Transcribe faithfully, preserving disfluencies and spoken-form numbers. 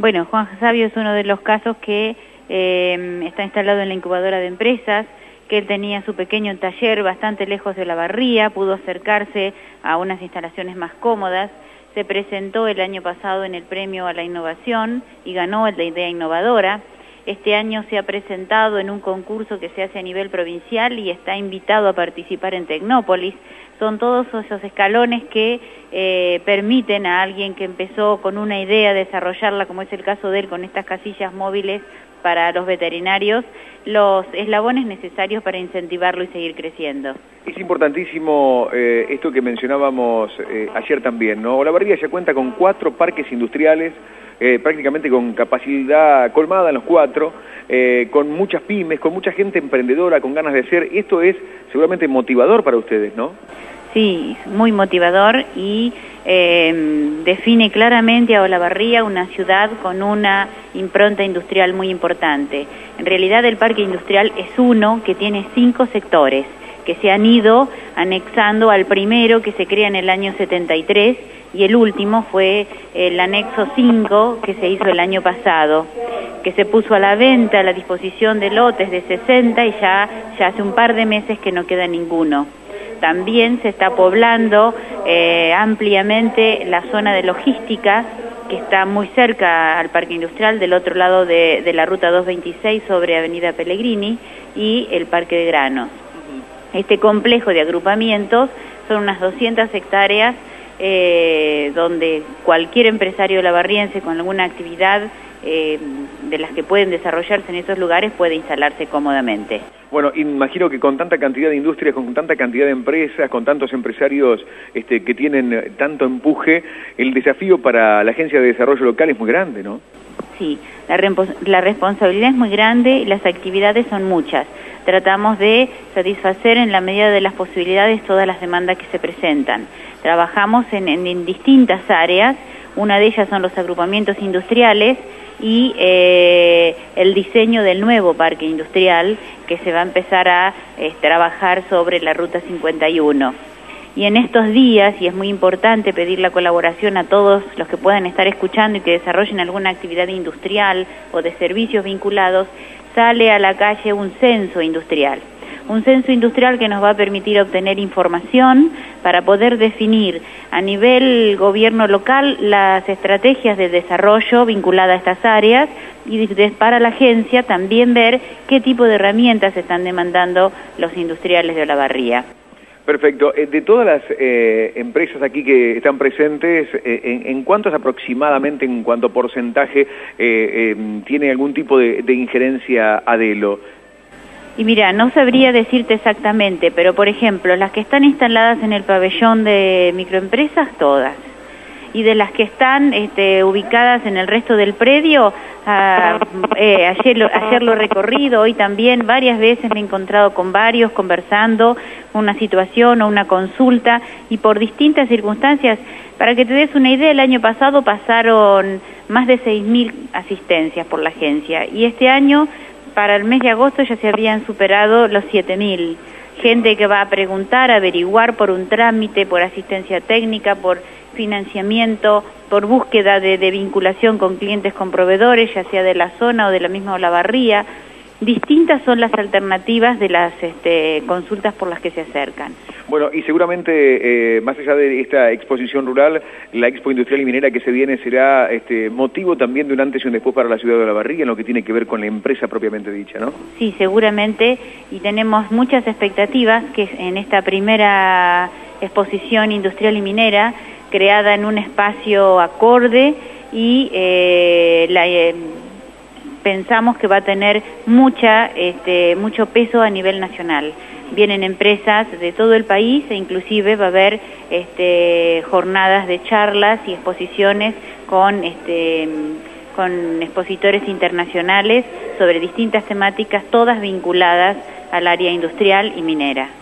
Bueno, Juan Sabio es uno de los casos que eh, está instalado en la incubadora de empresas, que él tenía su pequeño taller bastante lejos de Olavarría, pudo acercarse a unas instalaciones más cómodas, se presentó el año pasado en el premio a la innovación y ganó el de idea innovadora. Este año se ha presentado en un concurso que se hace a nivel provincial y está invitado a participar en Tecnópolis. Son todos esos escalones que eh, permiten a alguien que empezó con una idea desarrollarla, como es el caso de él con estas casillas móviles para los veterinarios, los eslabones necesarios para incentivarlo y seguir creciendo. Es importantísimo eh, esto que mencionábamos eh, ayer también, ¿no? Olavarría ya cuenta con cuatro parques industriales, eh, prácticamente con capacidad colmada en los cuatro, eh, con muchas pymes, con mucha gente emprendedora, con ganas de hacer. Esto es seguramente motivador para ustedes, ¿no? Sí, muy motivador y eh, define claramente a Olavarría una ciudad con una impronta industrial muy importante. En realidad el parque industrial es uno que tiene cinco sectores que se han ido anexando al primero que se crea en el año setenta y tres y el último fue el anexo cinco que se hizo el año pasado, que se puso a la venta a la disposición de lotes de sesenta y ya, ya hace un par de meses que no queda ninguno. También se está poblando eh, ampliamente la zona de logística, que está muy cerca al parque industrial, del otro lado de, de la ruta doscientos veintiséis sobre Avenida Pellegrini, y el parque de granos. Este complejo de agrupamientos son unas doscientas hectáreas eh, donde cualquier empresario olavarriense con alguna actividad eh, de las que pueden desarrollarse en esos lugares puede instalarse cómodamente. Bueno, imagino que con tanta cantidad de industrias, con tanta cantidad de empresas, con tantos empresarios este, que tienen tanto empuje, el desafío para la Agencia de Desarrollo Local es muy grande, ¿no? Sí, la, la responsabilidad es muy grande y las actividades son muchas. Tratamos de satisfacer en la medida de las posibilidades todas las demandas que se presentan. Trabajamos en, en, en distintas áreas, una de ellas son los agrupamientos industriales y eh, el diseño del nuevo parque industrial que se va a empezar a eh, trabajar sobre la Ruta cincuenta y uno. Y en estos días, y es muy importante pedir la colaboración a todos los que puedan estar escuchando y que desarrollen alguna actividad industrial o de servicios vinculados, sale a la calle un censo industrial. Un censo industrial que nos va a permitir obtener información para poder definir a nivel gobierno local las estrategias de desarrollo vinculadas a estas áreas y para la agencia también ver qué tipo de herramientas están demandando los industriales de Olavarría. Perfecto. De todas las eh, empresas aquí que están presentes, eh, ¿en, en cuántos aproximadamente, en cuánto porcentaje eh, eh, tiene algún tipo de, de injerencia Adelo? Y mira, no sabría decirte exactamente, pero por ejemplo, las que están instaladas en el pabellón de microempresas, todas. Y de las que están este, ubicadas en el resto del predio, ah, eh, ayer, lo, ayer lo he recorrido, hoy también varias veces me he encontrado con varios conversando una situación o una consulta y por distintas circunstancias. Para que te des una idea, el año pasado pasaron más de seis mil asistencias por la agencia y este año, para el mes de agosto, ya se habían superado los siete mil. Gente que va a preguntar, a averiguar por un trámite, por asistencia técnica, por financiamiento, por búsqueda de, de vinculación con clientes, con proveedores, ya sea de la zona o de la misma Olavarría. Distintas son las alternativas de las este, consultas por las que se acercan. Bueno, y seguramente, eh, más allá de esta exposición rural, la Expo Industrial y Minera que se viene será este, motivo también de un antes y un después para la ciudad de Olavarría en lo que tiene que ver con la empresa propiamente dicha, ¿no? Sí, seguramente, y tenemos muchas expectativas que en esta primera exposición industrial y minera, creada en un espacio acorde y eh, la... Eh, pensamos que va a tener mucha, este, mucho peso a nivel nacional. Vienen empresas de todo el país e inclusive va a haber este, jornadas de charlas y exposiciones con, este, con expositores internacionales sobre distintas temáticas, todas vinculadas al área industrial y minera.